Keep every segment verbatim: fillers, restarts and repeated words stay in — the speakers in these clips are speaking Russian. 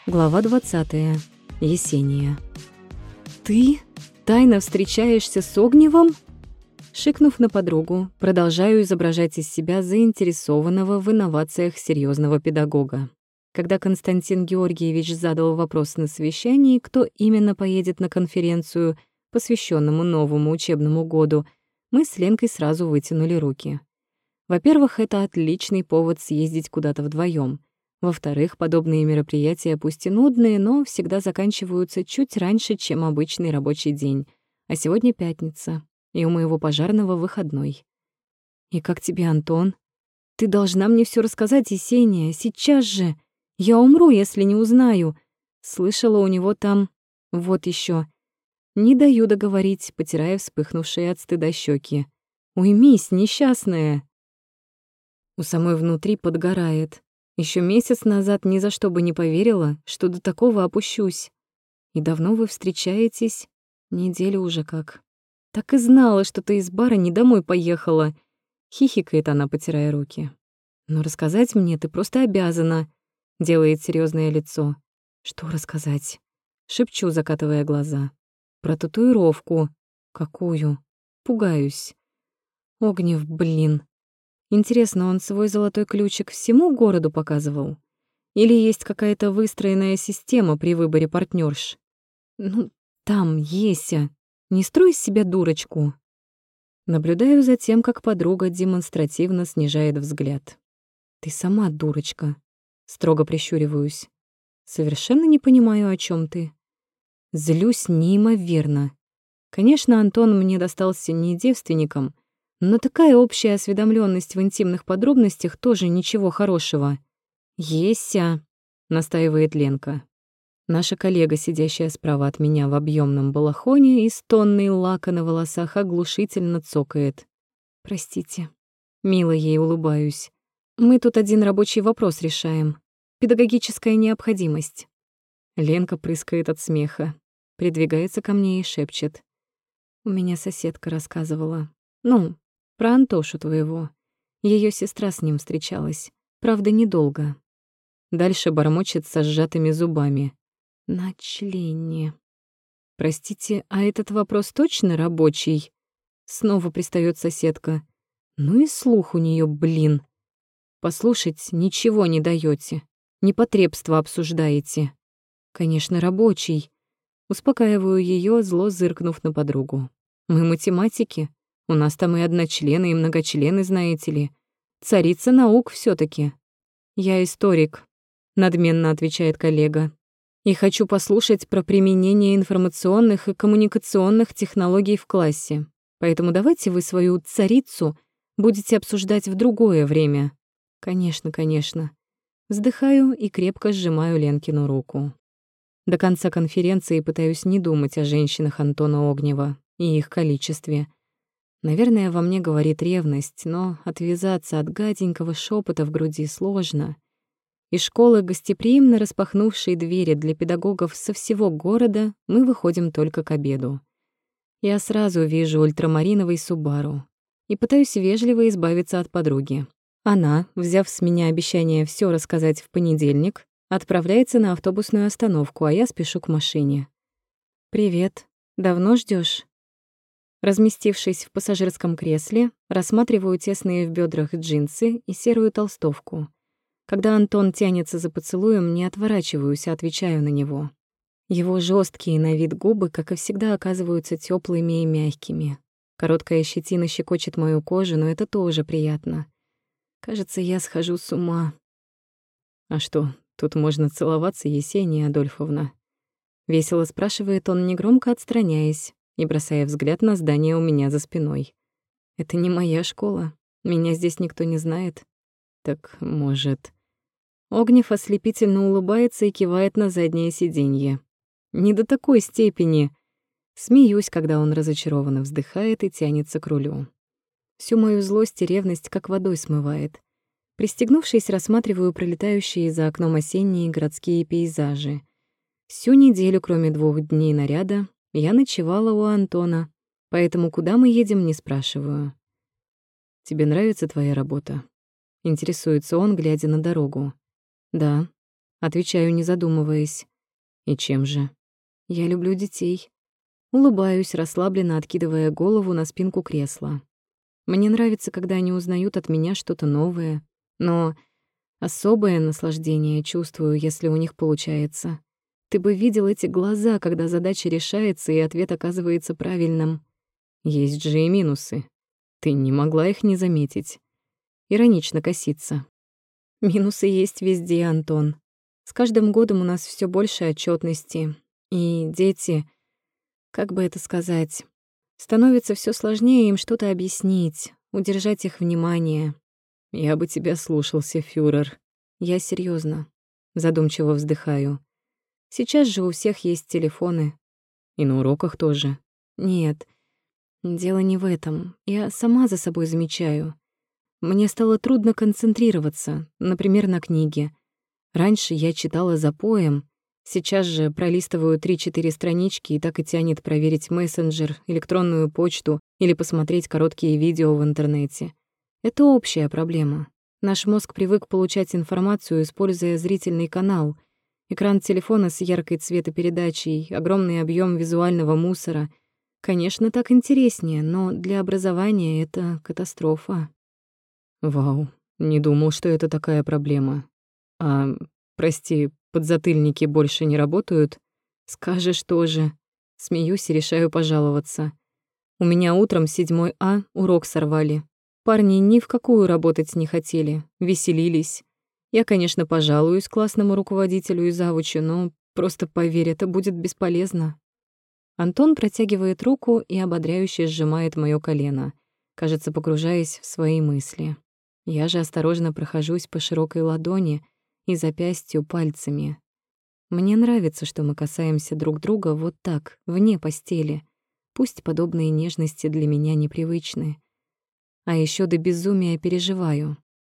Глава двадцатая. Есения. «Ты тайно встречаешься с Огневым?» Шикнув на подругу, продолжаю изображать из себя заинтересованного в инновациях серьезного педагога. Когда Константин Георгиевич задал вопрос на совещании, кто именно поедет на конференцию, посвященному новому учебному году, мы с Ленкой сразу вытянули руки. Во-первых, это отличный повод съездить куда-то вдвоем. Во-вторых, подобные мероприятия пусть и нудные, но всегда заканчиваются чуть раньше, чем обычный рабочий день. А сегодня пятница, и у моего пожарного выходной. «И как тебе, Антон? Ты должна мне всё рассказать, Есения, сейчас же. Я умру, если не узнаю. Слышала, у него там... Вот ещё. Не даю договорить, потирая вспыхнувшие от стыда щеки. «Уймись, несчастная!» У самой внутри подгорает. Еще месяц назад ни за что бы не поверила, что до такого опущусь. И давно вы встречаетесь? Неделю уже как. Так и знала, что ты из бара не домой поехала. Хихикает она, потирая руки. Но рассказать мне ты просто обязана. Делает серьезное лицо. Что рассказать? Шепчу, закатывая глаза. Про татуировку. Какую? Пугаюсь. Огнев, блин. Интересно, он свой золотой ключик всему городу показывал? Или есть какая-то выстроенная система при выборе партнёрш? Ну, там, Еся, не строй из себя дурочку. Наблюдаю за тем, как подруга демонстративно снижает взгляд. Ты сама дурочка. Строго прищуриваюсь. Совершенно не понимаю, о чём ты. Злюсь неимоверно. Конечно, Антон мне достался не девственником, но такая общая осведомленность в интимных подробностях тоже ничего хорошего. «Еся», — настаивает Ленка. Наша коллега, сидящая справа от меня в объемном балахоне и с тонной лака на волосах, оглушительно цокает. «Простите». Мило ей улыбаюсь. «Мы тут один рабочий вопрос решаем. Педагогическая необходимость». Ленка прыскает от смеха, придвигается ко мне и шепчет. «У меня соседка рассказывала. Ну, про Антошу твоего. Её сестра с ним встречалась. Правда, недолго». Дальше бормочет со сжатыми зубами. «На члене». «Простите, а этот вопрос точно рабочий?» Снова пристаёт соседка. «Ну и слух у неё, блин. Послушать ничего не даёте. Непотребство обсуждаете». «Конечно, рабочий». Успокаиваю её, зло зыркнув на подругу. «Мы математики. У нас там и одночлены, и многочлены, знаете ли. Царица наук всё-таки». «Я историк», — надменно отвечает коллега. «И хочу послушать про применение информационных и коммуникационных технологий в классе. Поэтому давайте вы свою царицу будете обсуждать в другое время». «Конечно, конечно». Вздыхаю и крепко сжимаю Ленкину руку. До конца конференции пытаюсь не думать о женщинах Антона Огнева и их количестве. Наверное, во мне говорит ревность, но отвязаться от гаденького шепота в груди сложно. Из школы, гостеприимно распахнувшей двери для педагогов со всего города, мы выходим только к обеду. Я сразу вижу ультрамариновый Субару и пытаюсь вежливо избавиться от подруги. Она, взяв с меня обещание всё рассказать в понедельник, отправляется на автобусную остановку, а я спешу к машине. «Привет. Давно ждёшь?» Разместившись в пассажирском кресле, рассматриваю тесные в бёдрах джинсы и серую толстовку. Когда Антон тянется за поцелуем, не отворачиваюсь, а отвечаю на него. Его жёсткие на вид губы, как и всегда, оказываются тёплыми и мягкими. Короткая щетина щекочет мою кожу, но это тоже приятно. Кажется, я схожу с ума. «А что, тут можно целоваться, Есения Адольфовна?» Весело спрашивает он, негромко отстраняясь и бросая взгляд на здание у меня за спиной. «Это не моя школа. Меня здесь никто не знает. Так, может...» Огнев ослепительно улыбается и кивает на заднее сиденье. «Не до такой степени». Смеюсь, когда он разочарованно вздыхает и тянется к рулю. Всю мою злость и ревность как водой смывает. Пристегнувшись, рассматриваю пролетающие за окном осенние городские пейзажи. Всю неделю, кроме двух дней наряда, я ночевала у Антона, поэтому куда мы едем, не спрашиваю. «Тебе нравится твоя работа?» Интересуется он, глядя на дорогу. «Да», Отвечаю, не задумываясь. И чем же? Я люблю детей. Улыбаюсь, расслабленно откидывая голову на спинку кресла. Мне нравится, когда они узнают от меня что-то новое, но особое наслаждение чувствую, если у них получается. Ты бы видел эти глаза, когда задача решается и ответ оказывается правильным. Есть же и минусы. Ты не могла их не заметить. Иронично косится. Минусы есть везде, Антон. С каждым годом у нас все больше отчетности, и дети, как бы это сказать, становится все сложнее им что-то объяснить, удержать их внимание. Я бы тебя слушался, фюрер. Я серьезно, задумчиво вздыхаю. Сейчас же у всех есть телефоны. И на уроках тоже. Нет, дело не в этом. Я сама за собой замечаю. Мне стало трудно концентрироваться, например, на книге. Раньше я читала запоем, сейчас же пролистываю три-четыре странички и так и тянет проверить мессенджер, электронную почту или посмотреть короткие видео в интернете. Это общая проблема. Наш мозг привык получать информацию, используя зрительный канал. Экран телефона с яркой цветопередачей, огромный объем визуального мусора. Конечно, так интереснее, но для образования это катастрофа. Вау, не думал, что это такая проблема. А, прости, подзатыльники больше не работают? Скажешь тоже. Смеюсь и решаю пожаловаться. У меня утром седьмой А урок сорвали. Парни ни в какую работать не хотели, веселились. Я, конечно, пожалуюсь классному руководителю и завучу, но просто поверь, это будет бесполезно. Антон протягивает руку и ободряюще сжимает моё колено, кажется, погружаясь в свои мысли. Я же осторожно прохожусь по широкой ладони и запястью пальцами. Мне нравится, что мы касаемся друг друга вот так, вне постели. Пусть подобные нежности для меня непривычны. А ещё до безумия переживаю.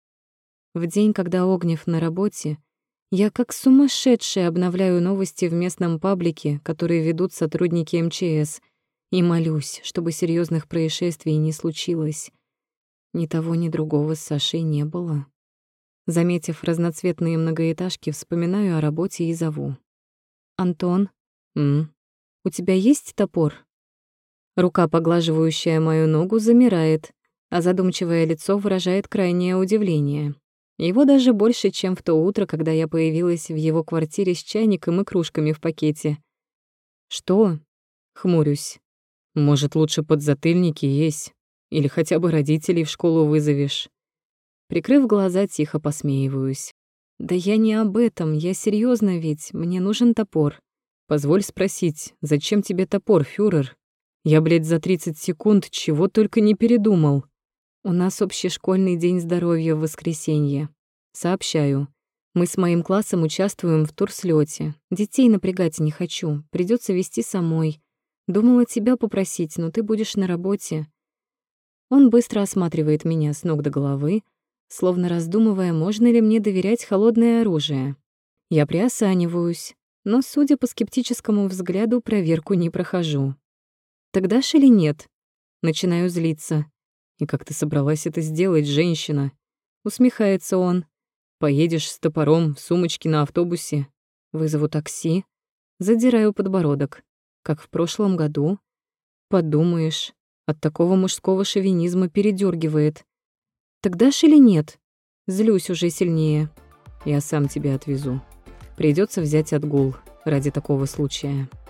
В день, когда Огнев на работе, я как сумасшедшая обновляю новости в местном паблике, которые ведут сотрудники эм че эс, и молюсь, чтобы серьёзных происшествий не случилось. Ни того, ни другого с Сашей не было. Заметив разноцветные многоэтажки, вспоминаю о работе и зову. «Антон, М? у тебя есть топор?» Рука, поглаживающая мою ногу, замирает, а задумчивое лицо выражает крайнее удивление. Его даже больше, чем в то утро, когда я появилась в его квартире с чайником и кружками в пакете. «Что?» — хмурюсь. «Может, лучше подзатыльники есть? Или хотя бы родителей в школу вызовешь?» Прикрыв глаза, тихо посмеиваюсь. «Да я не об этом, я серьёзно ведь, мне нужен топор». «Позволь спросить, зачем тебе топор, фюрер? Я, блядь, за тридцать секунд чего только не передумал». «У нас общешкольный день здоровья в воскресенье. Сообщаю. Мы с моим классом участвуем в турслёте. Детей напрягать не хочу, придётся вести самой. Думала тебя попросить, но ты будешь на работе». Он быстро осматривает меня с ног до головы, словно раздумывая, можно ли мне доверять холодное оружие. Я приосаниваюсь, но, судя по скептическому взгляду, проверку не прохожу. «Так дашь или нет?» Начинаю злиться. «И как ты собралась это сделать, женщина?» Усмехается он. «Поедешь с топором в сумочке на автобусе? Вызову такси?» Задираю подбородок. Как в прошлом году. Подумаешь, от такого мужского шовинизма передёргивает. «Так дашь или нет?» Злюсь уже сильнее. «Я сам тебя отвезу. Придётся взять отгул ради такого случая».